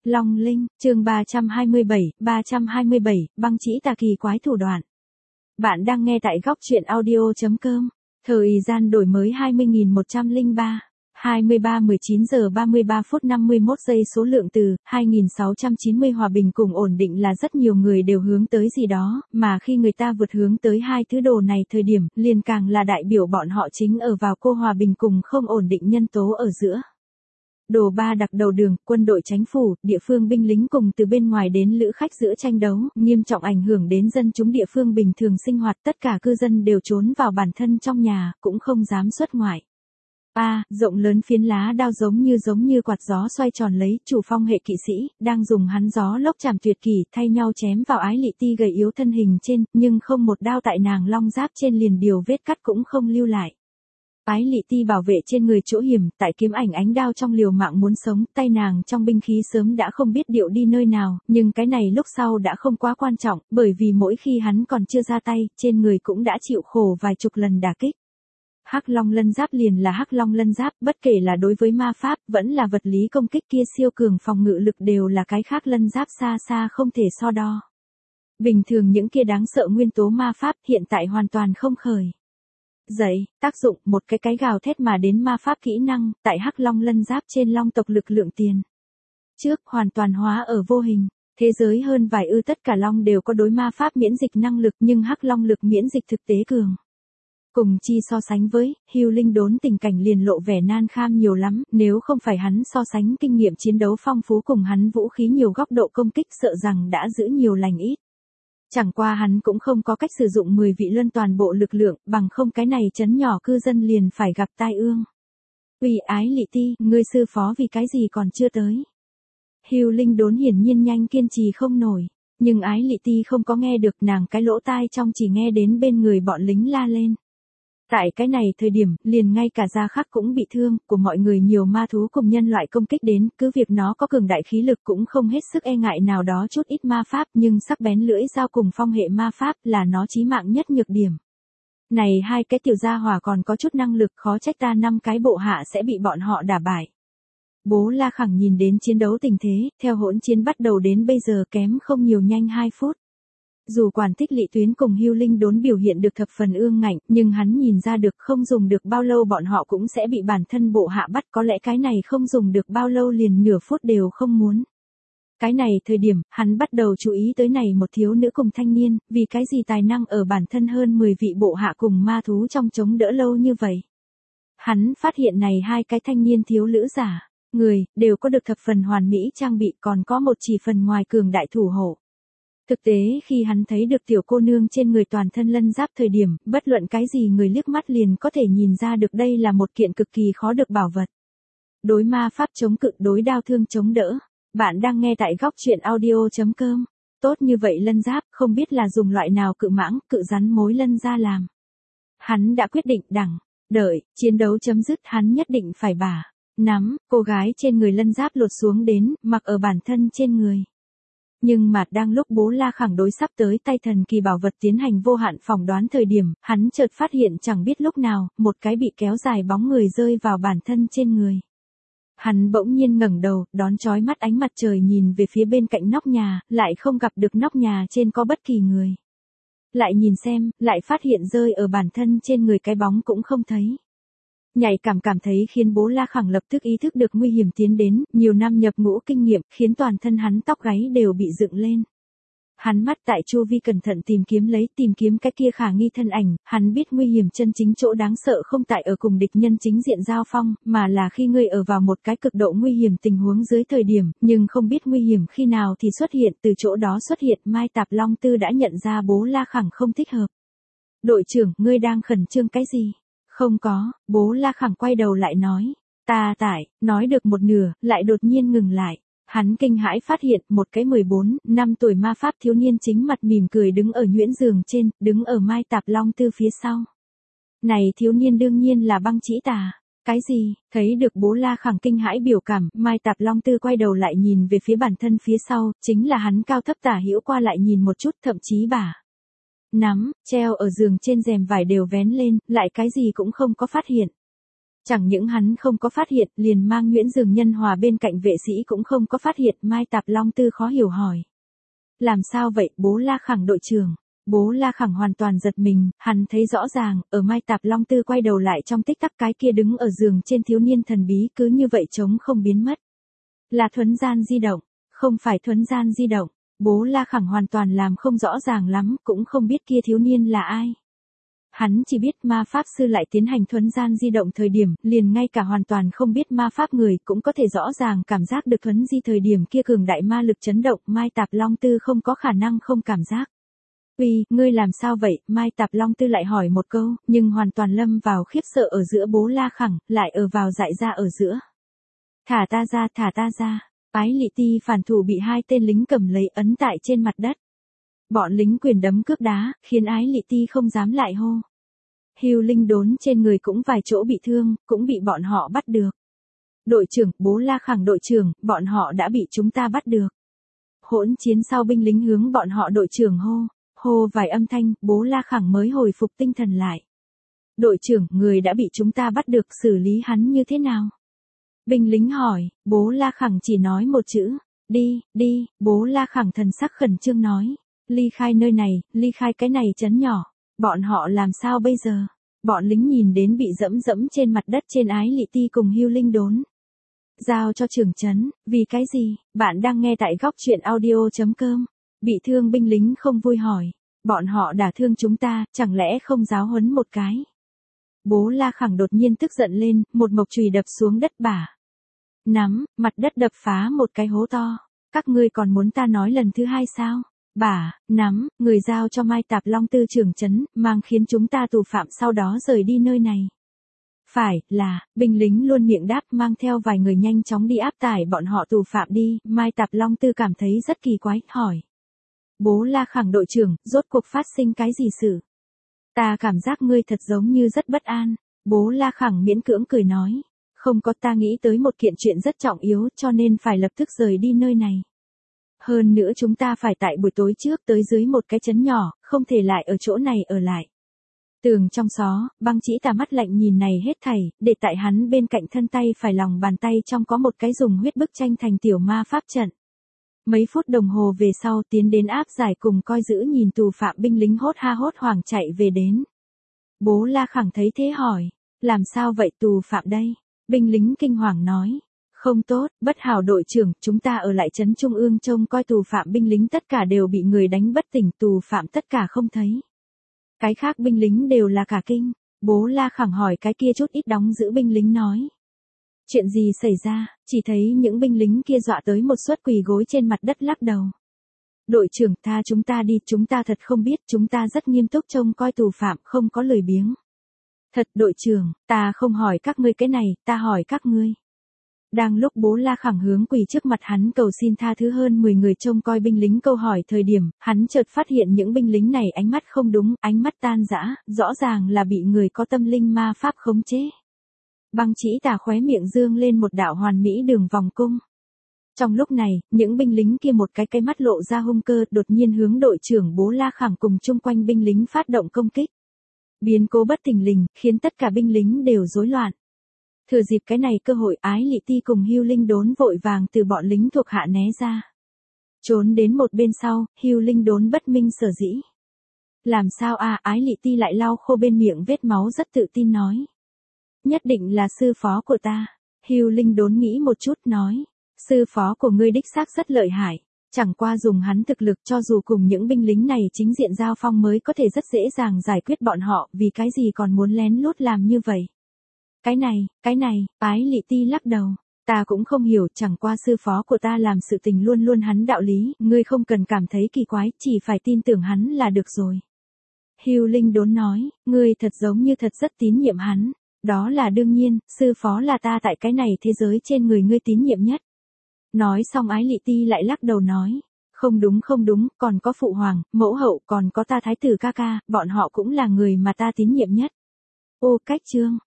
Long Linh, chương 327, băng chỉ tà kỳ quái thủ đoạn. Bạn đang nghe tại góc truyện audio.com. Thời gian đổi mới 20.103, 19 giờ 33 phút 51 giây. Số lượng từ 2690. Hòa bình cùng ổn định là rất nhiều người đều hướng tới gì đó, mà khi người ta vượt hướng tới hai thứ đồ này thời điểm, liền càng là đại biểu bọn họ chính ở vào cô hòa bình cùng không ổn định nhân tố ở giữa. Đồ ba đặc đầu đường, quân đội chánh phủ, địa phương binh lính cùng từ bên ngoài đến lữ khách giữa tranh đấu, nghiêm trọng ảnh hưởng đến dân chúng địa phương bình thường sinh hoạt. Tất cả cư dân đều trốn vào bản thân trong nhà, cũng không dám xuất ngoại. Rộng lớn phiến lá đao giống như quạt gió xoay tròn lấy, chủ phong hệ kỵ sĩ, đang dùng hắn gió lốc chảm tuyệt kỷ, thay nhau chém vào Ái Lị Ti gầy yếu thân hình trên, nhưng không một đao tại nàng long giáp trên liền điều vết cắt cũng không lưu lại. Ái Lị Ti bảo vệ trên người chỗ hiểm, tại kiếm ảnh ánh đao trong liều mạng muốn sống, tay nàng trong binh khí sớm đã không biết điệu đi nơi nào, nhưng cái này lúc sau đã không quá quan trọng, bởi vì mỗi khi hắn còn chưa ra tay, trên người cũng đã chịu khổ vài chục lần đả kích. Hắc Long Lân Giáp liền là Hắc Long Lân Giáp, bất kể là đối với ma pháp, vẫn là vật lý công kích kia siêu cường phòng ngự lực đều là cái khác Lân Giáp xa xa không thể so đo. Bình thường những kia đáng sợ nguyên tố ma pháp hiện tại hoàn toàn không khởi dậy, tác dụng một cái gào thét mà đến ma pháp kỹ năng, tại Hắc Long Lân Giáp trên long tộc lực lượng tiền trước hoàn toàn hóa ở vô hình. Thế giới hơn vài tất cả long đều có đối ma pháp miễn dịch năng lực, nhưng Hắc Long lực miễn dịch thực tế cường. Cùng chi so sánh với, Hưu Linh Đốn tình cảnh liền lộ vẻ nan kham nhiều lắm, nếu không phải hắn so sánh kinh nghiệm chiến đấu phong phú cùng hắn vũ khí nhiều góc độ công kích sợ rằng đã giữ nhiều lành ít. Chẳng qua hắn cũng không có cách sử dụng 10 vị luân toàn bộ lực lượng, bằng không cái này trấn nhỏ cư dân liền phải gặp tai ương. Uy Ái Lị Ti, ngươi sư phó vì cái gì còn chưa tới? Hưu Linh Đốn hiển nhiên nhanh kiên trì không nổi, nhưng Ái Lị Ti không có nghe được, nàng cái lỗ tai trong chỉ nghe đến bên người bọn lính la lên. Tại cái này thời điểm, liền ngay cả Gia Khắc cũng bị thương, của mọi người nhiều ma thú cùng nhân loại công kích đến, cứ việc nó có cường đại khí lực cũng không hết sức e ngại nào đó chút ít ma pháp, nhưng sắc bén lưỡi dao cùng phong hệ ma pháp là nó chí mạng nhất nhược điểm. Này hai cái tiểu gia hỏa còn có chút năng lực, khó trách ta 5 cái bộ hạ sẽ bị bọn họ đả bại. Bố La Khẳng nhìn đến chiến đấu tình thế, theo hỗn chiến bắt đầu đến bây giờ kém không nhiều nhanh 2 phút. Dù quản tích Lị Tuyến cùng Hưu Linh Đốn biểu hiện được thập phần ương ngạnh, nhưng hắn nhìn ra được không dùng được bao lâu bọn họ cũng sẽ bị bản thân bộ hạ bắt, có lẽ cái này không dùng được bao lâu liền nửa phút đều không muốn. Cái này thời điểm, hắn bắt đầu chú ý tới này một thiếu nữ cùng thanh niên, vì cái gì tài năng ở bản thân hơn 10 vị bộ hạ cùng ma thú trong chống đỡ lâu như vậy. Hắn phát hiện này hai cái thanh niên thiếu nữ giả, người, đều có được thập phần hoàn mỹ trang bị, còn có một chỉ phần ngoài cường đại thủ hộ. Thực tế khi hắn thấy được tiểu cô nương trên người toàn thân lân giáp thời điểm, bất luận cái gì người liếc mắt liền có thể nhìn ra được đây là một kiện cực kỳ khó được bảo vật. Đối ma pháp chống cự, đối đao thương chống đỡ. Bạn đang nghe tại góc truyện audio.com. Tốt như vậy lân giáp, không biết là dùng loại nào cự mãng, cự rắn mối lân ra làm. Hắn đã quyết định đợi, chiến đấu chấm dứt hắn nhất định phải nắm cô gái trên người lân giáp lột xuống đến, mặc ở bản thân trên người. Nhưng mà đang lúc Bố La Khẳng đối sắp tới tay thần kỳ bảo vật tiến hành vô hạn phỏng đoán thời điểm, hắn chợt phát hiện chẳng biết lúc nào, một cái bị kéo dài bóng người rơi vào bản thân trên người. Hắn bỗng nhiên ngẩng đầu, đón chói mắt ánh mặt trời nhìn về phía bên cạnh nóc nhà, lại không gặp được nóc nhà trên có bất kỳ người. Lại nhìn xem, lại phát hiện rơi ở bản thân trên người cái bóng cũng không thấy. Nhạy cảm thấy khiến Bố La Khẳng lập tức ý thức được nguy hiểm tiến đến, nhiều năm nhập ngũ kinh nghiệm, khiến toàn thân hắn tóc gáy đều bị dựng lên. Hắn mắt tại chu vi cẩn thận tìm kiếm cái kia khả nghi thân ảnh, hắn biết nguy hiểm chân chính chỗ đáng sợ không tại ở cùng địch nhân chính diện giao phong, mà là khi ngươi ở vào một cái cực độ nguy hiểm tình huống dưới thời điểm, nhưng không biết nguy hiểm khi nào thì xuất hiện, từ chỗ đó xuất hiện. Mai Tạp Long Tư đã nhận ra Bố La Khẳng không thích hợp. Đội trưởng, ngươi đang khẩn trương cái gì? Không có, Bố La Khẳng quay đầu lại nói. Nói được một nửa, lại đột nhiên ngừng lại. Hắn kinh hãi phát hiện một cái 14 năm tuổi ma pháp thiếu niên chính mặt mỉm cười đứng ở nhuyễn giường trên, đứng ở Mai Tạp Long Tư phía sau. Này thiếu niên đương nhiên là băng chỉ tà. Cái gì? Thấy được Bố La Khẳng kinh hãi biểu cảm, Mai Tạp Long Tư quay đầu lại nhìn về phía bản thân phía sau, chính là hắn cao thấp tả hữu qua lại nhìn một chút, thậm chí nắm, treo ở giường trên rèm vải đều vén lên, lại cái gì cũng không có phát hiện. Chẳng những hắn không có phát hiện, liền mang Nguyễn Dương Nhân Hòa bên cạnh vệ sĩ cũng không có phát hiện. Mai Tạp Long Tư khó hiểu hỏi. Làm sao vậy, bố La Khẳng đội trưởng? Bố La Khẳng hoàn toàn giật mình, hắn thấy rõ ràng, ở Mai Tạp Long Tư quay đầu lại trong tích tắc cái kia đứng ở giường trên thiếu niên thần bí cứ như vậy trống không biến mất. Là thuấn gian di động, không phải thuấn gian di động. Bố La Khẳng hoàn toàn làm không rõ ràng lắm, cũng không biết kia thiếu niên là ai. Hắn chỉ biết ma pháp sư lại tiến hành thuấn gian di động thời điểm, liền ngay cả hoàn toàn không biết ma pháp người cũng có thể rõ ràng cảm giác được thuấn di thời điểm kia cường đại ma lực chấn động. Mai Tạp Long Tư không có khả năng không cảm giác. Uy, ngươi làm sao vậy? Mai Tạp Long Tư lại hỏi một câu, nhưng hoàn toàn lâm vào khiếp sợ ở giữa bố La Khẳng, lại ở vào dại ra ở giữa. Thả ta ra, thả ta ra. Ái Lị Ti phản thủ bị hai tên lính cầm lấy ấn tại trên mặt đất. Bọn lính quyền đấm cướp đá, khiến Ái Lị Ti không dám lại hô. Hưu Linh Đốn trên người cũng vài chỗ bị thương, cũng bị bọn họ bắt được. Đội trưởng, bố La Khẳng đội trưởng, bọn họ đã bị chúng ta bắt được. Hỗn chiến sau binh lính hướng bọn họ đội trưởng hô vài âm thanh, bố La Khẳng mới hồi phục tinh thần lại. Đội trưởng, người đã bị chúng ta bắt được, xử lý hắn như thế nào? Binh lính hỏi, bố La Khẳng chỉ nói một chữ, đi, bố La Khẳng thần sắc khẩn trương nói, ly khai nơi này, ly khai cái này trấn nhỏ, bọn họ làm sao bây giờ? Bọn lính nhìn đến bị dẫm trên mặt đất trên Ái Lị Ti cùng Hưu Linh Đốn. Giao cho trưởng trấn, vì cái gì? Bạn đang nghe tại góc truyện audio.com. Bị thương binh lính không vui hỏi, bọn họ đả thương chúng ta, chẳng lẽ không giáo huấn một cái? Bố La Khẳng đột nhiên tức giận lên, một mộc chùy đập xuống đất bả. Nắm, mặt đất đập phá một cái hố to. Các ngươi còn muốn ta nói lần thứ hai sao? Bả, nắm, người giao cho Mai Tạp Long Tư trưởng trấn, mang khiến chúng ta tù phạm sau đó rời đi nơi này. Phải, là, binh lính luôn miệng đáp mang theo vài người nhanh chóng đi áp tải bọn họ tù phạm đi. Mai Tạp Long Tư cảm thấy rất kỳ quái, hỏi. Bố La Khẳng đội trưởng, rốt cuộc phát sinh cái gì sự? Ta cảm giác ngươi thật giống như rất bất an. Bố La Khẳng miễn cưỡng cười nói. Không có, ta nghĩ tới một kiện chuyện rất trọng yếu cho nên phải lập tức rời đi nơi này. Hơn nữa chúng ta phải tại buổi tối trước tới dưới một cái trấn nhỏ, không thể lại ở chỗ này ở lại. Tường trong xó, Băng Chỉ Tà mắt lạnh nhìn này hết thảy, để tại hắn bên cạnh thân tay phải lòng bàn tay trong có một cái dùng huyết bức tranh thành tiểu ma pháp trận. Mấy phút đồng hồ về sau tiến đến áp giải cùng coi giữ nhìn tù phạm binh lính hốt hoảng chạy về đến. Bố La Khẳng thấy thế hỏi, làm sao vậy tù phạm đây? Binh lính kinh hoàng nói, không tốt, bất hảo đội trưởng, chúng ta ở lại trấn Trung ương trông coi tù phạm binh lính tất cả đều bị người đánh bất tỉnh, tù phạm tất cả không thấy. Cái khác binh lính đều là cả kinh, bố La Khẳng hỏi cái kia chút ít đóng giữ binh lính nói. Chuyện gì xảy ra, chỉ thấy những binh lính kia dọa tới một suất quỳ gối trên mặt đất lắc đầu. Đội trưởng tha chúng ta đi, chúng ta thật không biết, chúng ta rất nghiêm túc trông coi tù phạm, không có lười biếng. Thật đội trưởng, ta không hỏi các ngươi cái này, ta hỏi các ngươi. Đang lúc bố La Khẳng hướng quỳ trước mặt hắn cầu xin tha thứ hơn 10 người trông coi binh lính câu hỏi thời điểm, hắn chợt phát hiện những binh lính này ánh mắt không đúng, ánh mắt tan rã, rõ ràng là bị người có tâm linh ma pháp khống chế. Băng Chỉ Tà khóe miệng dương lên một đạo hoàn mỹ đường vòng cung. Trong lúc này, những binh lính kia một cái mắt lộ ra hung cơ, đột nhiên hướng đội trưởng bố La Khẳng cùng chung quanh binh lính phát động công kích. Biến cố bất thình lình, khiến tất cả binh lính đều rối loạn. Thừa dịp cái này cơ hội, Ái Lị Ti cùng Hưu Linh Đốn vội vàng từ bọn lính thuộc hạ né ra. Trốn đến một bên sau, Hưu Linh Đốn bất minh sở dĩ. Làm sao à, Ái Lị Ti lại lau khô bên miệng vết máu rất tự tin nói. Nhất định là sư phó của ta. Hưu Linh Đốn nghĩ một chút nói. Sư phó của ngươi đích xác rất lợi hại. Chẳng qua dùng hắn thực lực cho dù cùng những binh lính này chính diện giao phong mới có thể rất dễ dàng giải quyết bọn họ, vì cái gì còn muốn lén lút làm như vậy. Cái này, Ái Lị Ti lắc đầu. Ta cũng không hiểu, chẳng qua sư phó của ta làm sự tình luôn luôn hắn đạo lý, ngươi không cần cảm thấy kỳ quái, chỉ phải tin tưởng hắn là được rồi. Hưu Linh Đốn nói, ngươi thật giống như thật rất tín nhiệm hắn. Đó là đương nhiên, sư phó là ta tại cái này thế giới trên người ngươi tín nhiệm nhất. Nói xong Ái Lị Ti lại lắc đầu nói, không đúng, còn có phụ hoàng, mẫu hậu, còn có ta thái tử ca ca, bọn họ cũng là người mà ta tín nhiệm nhất. Ô cách chương,